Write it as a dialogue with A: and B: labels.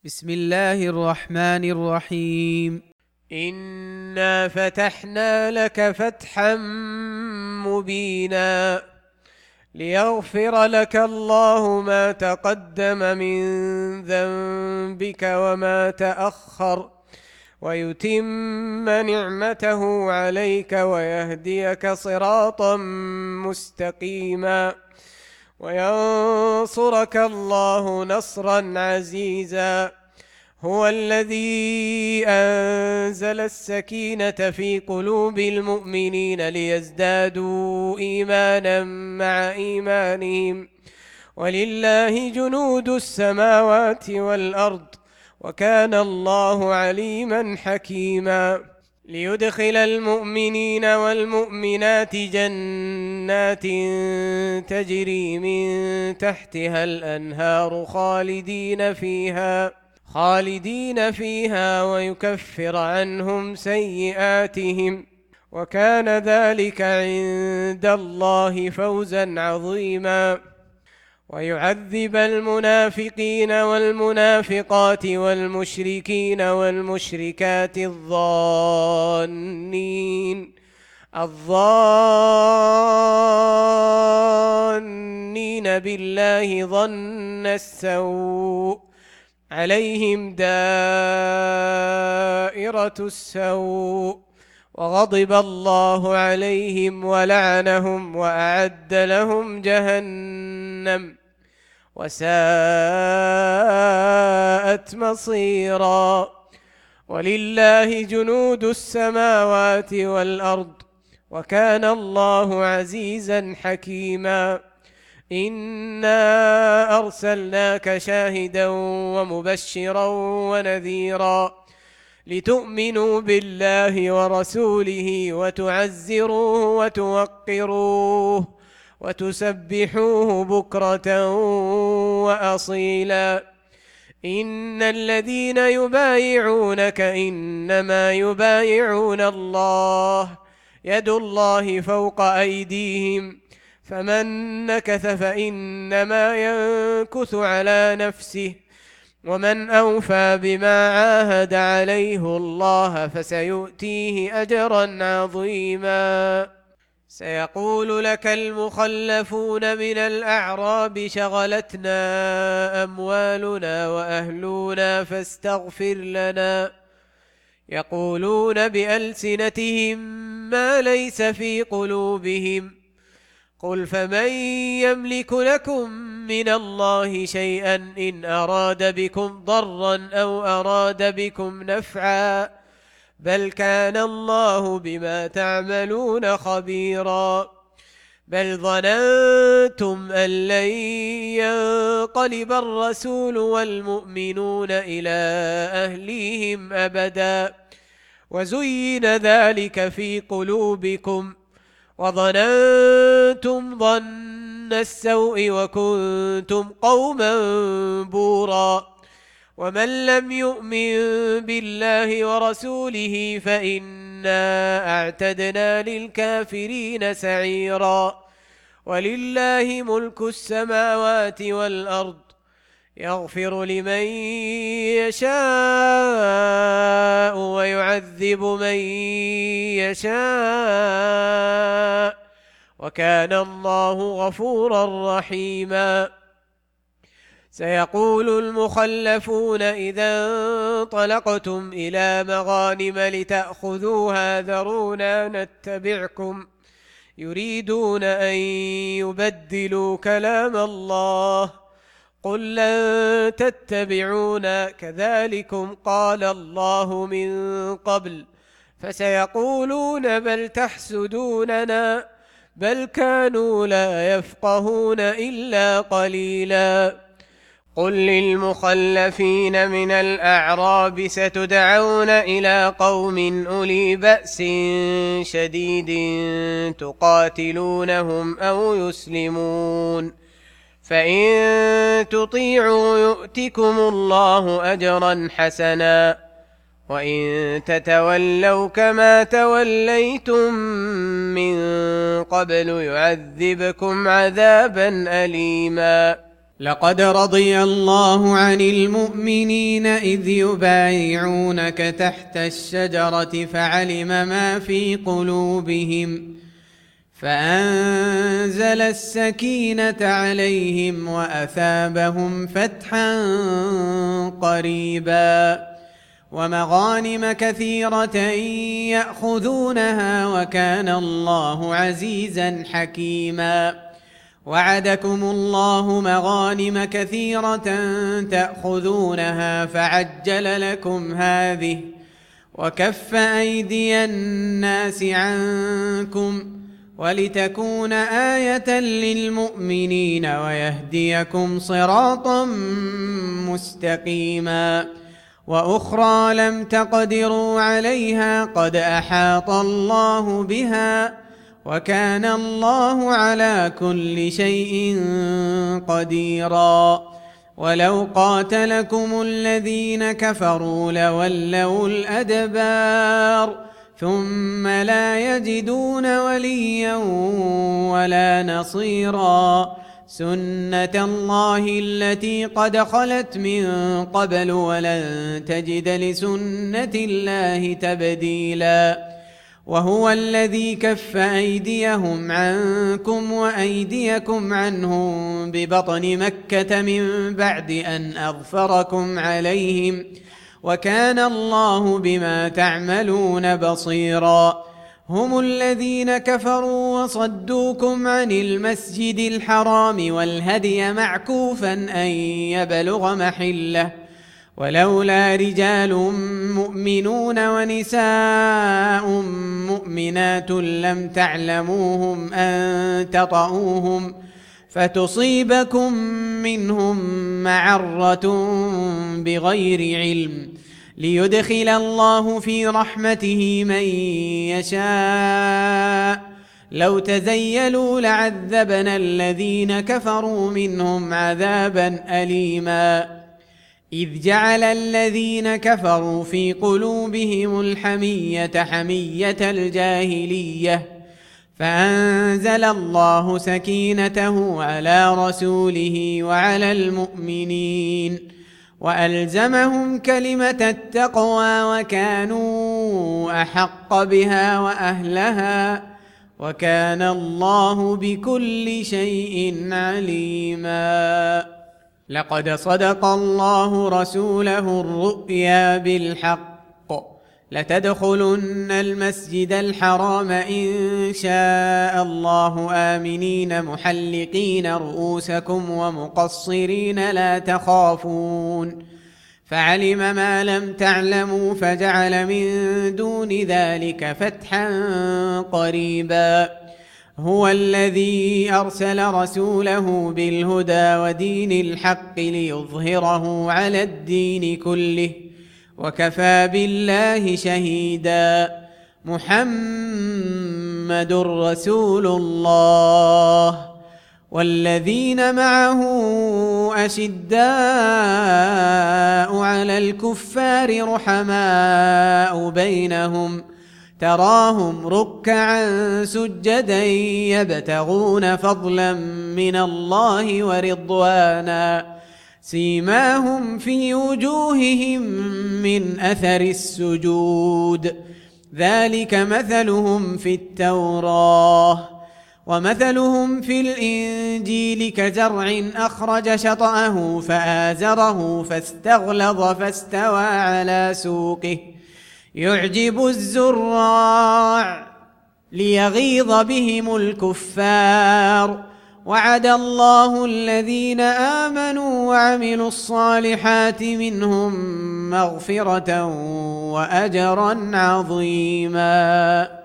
A: بسم الله الرحمن الرحيم.
B: إنا فتحنا لك فتحا مبينا ليغفر لك الله ما تقدم من ذنبك وما تأخر ويتم نعمته عليك ويهديك صراطا مستقيما وينصرك الله نصرا عزيزا. هو الذي أنزل السكينة في قلوب المؤمنين ليزدادوا إيمانا مع إيمانهم ولله جنود السماوات والأرض وكان الله عليما حكيما. ليدخل المؤمنين والمؤمنات جنات تجري من تحتها الأنهار خالدين فيها ويكفر عنهم سيئاتهم وكان ذلك عند الله فوزا عظيما. ويعذب المنافقين والمنافقات والمشركين والمشركات الظانين بالله ظن السوء عليهم دائرة السوء وغضب الله عليهم ولعنهم وأعد لهم جهنم وساءت مصيرا. ولله جنود السماوات والأرض وكان الله عزيزا حكيما. إنا أرسلناك شاهدا ومبشرا ونذيرا لتؤمنوا بالله ورسوله وتعزروه وتوقروه وتسبحوه بكرة وأصيلا. إن الذين يبايعونك إنما يبايعون الله يد الله فوق أيديهم فمن نكث فإنما ينكث على نفسه ومن أوفى بما عاهد عليه الله فسيؤتيه أجرا عظيما. سيقول لك المخلفون من الأعراب شغلتنا أموالنا وأهلنا فاستغفر لنا يقولون بألسنتهم ما ليس في قلوبهم قل فمن يملك لكم من الله شيئا إن أراد بكم ضرا أو أراد بكم نفعا بل كان الله بما تعملون خبيرا. بل ظننتم أن لن ينقلب الرسول والمؤمنون إلى أهليهم أبدا وزين ذلك في قلوبكم وظننتم ظن السوء وكنتم قوما بورا. ومن لم يؤمن بالله ورسوله فإنا أعتدنا للكافرين سعيرا. ولله ملك السماوات والأرض يغفر لمن يشاء ويعذب من يشاء وكان الله غفورا رحيما. سيقول المخلفون إذا انطلقتم إلى مغانم لتأخذوها ذرونا نتبعكم يريدون أن يبدلوا كلام الله قل لن تتبعونا كذلكم قال الله من قبل فسيقولون بل تحسدوننا بل كانوا لا يفقهون إلا قليلا. قل للمخلفين من الأعراب ستدعون إلى قوم أولي بأس شديد تقاتلونهم أو يسلمون فإن تطيعوا يؤتكم الله أجرا حسنا وإن تتولوا كما توليتم من قبل يعذبكم عذابا أليما.
A: لقد رضي الله عن المؤمنين إذ يبايعونك تحت الشجرة فعلم ما في قلوبهم فأنزل السكينة عليهم وأثابهم فتحا قريبا ومغانم كثيرة يأخذونها وكان الله عزيزا حكيما وعدكم الله مغانم كثيرة تأخذونها فعجل لكم هذه وكف أيدي الناس عنكم ولتكون آية للمؤمنين ويهديكم صراطا مستقيما وأخرى لم تقدروا عليها قد أحاط الله بها وكان الله على كل شيء قديرا ولو قاتلكم الذين كفروا لولوا الأدبار ثم لا يجدون وليا ولا نصيرا سنة الله التي قد خلت من قبل ولن تجد لسنة الله تبديلا وهو الذي كف أيديهم عنكم وأيديكم عنهم ببطن مكة من بعد أن أظفركم عليهم وكان الله بما تعملون بصيرا هم الذين كفروا وصدوكم عن المسجد الحرام والهدي معكوفا أن يبلغ محله ولولا رجال مؤمنون ونساء مؤمنات لم تعلموهم أن تطؤوهم فتصيبكم منهم معرة بغير علم ليدخل الله في رحمته من يشاء لو تزيلوا لعذبنا الذين كفروا منهم عذابا أليما إذ جعل الذين كفروا في قلوبهم الحمية حمية الجاهلية فأنزل الله سكينته على رسوله وعلى المؤمنين وألزمهم كلمة التقوى وكانوا أحق بها وأهلها وكان الله بكل شيء عليما لقد صدق الله رسوله الرؤيا بالحق لتدخلن المسجد الحرام إن شاء الله آمنين محلقين رؤوسكم ومقصرين لا تخافون فعلم ما لم تعلموا فجعل من دون ذلك فتحا قريبا هو الذي أرسل رسوله بالهدى ودين الحق ليظهره على الدين كله وكفى بالله شهيدا محمد رسول الله والذين معه أشداء على الكفار رحماء بينهم تراهم ركعا سجدا يبتغون فضلا من الله ورضوانا سيماهم في وجوههم من أثر السجود ذلك مثلهم في التوراة ومثلهم في الإنجيل كزرع أخرج شطأه فآزره فاستغلظ فاستوى على سوقه يعجب الزراع ليغيظ بهم الكفار وعد الله الذين آمنوا وعملوا الصالحات منهم مغفرة وأجرا عظيما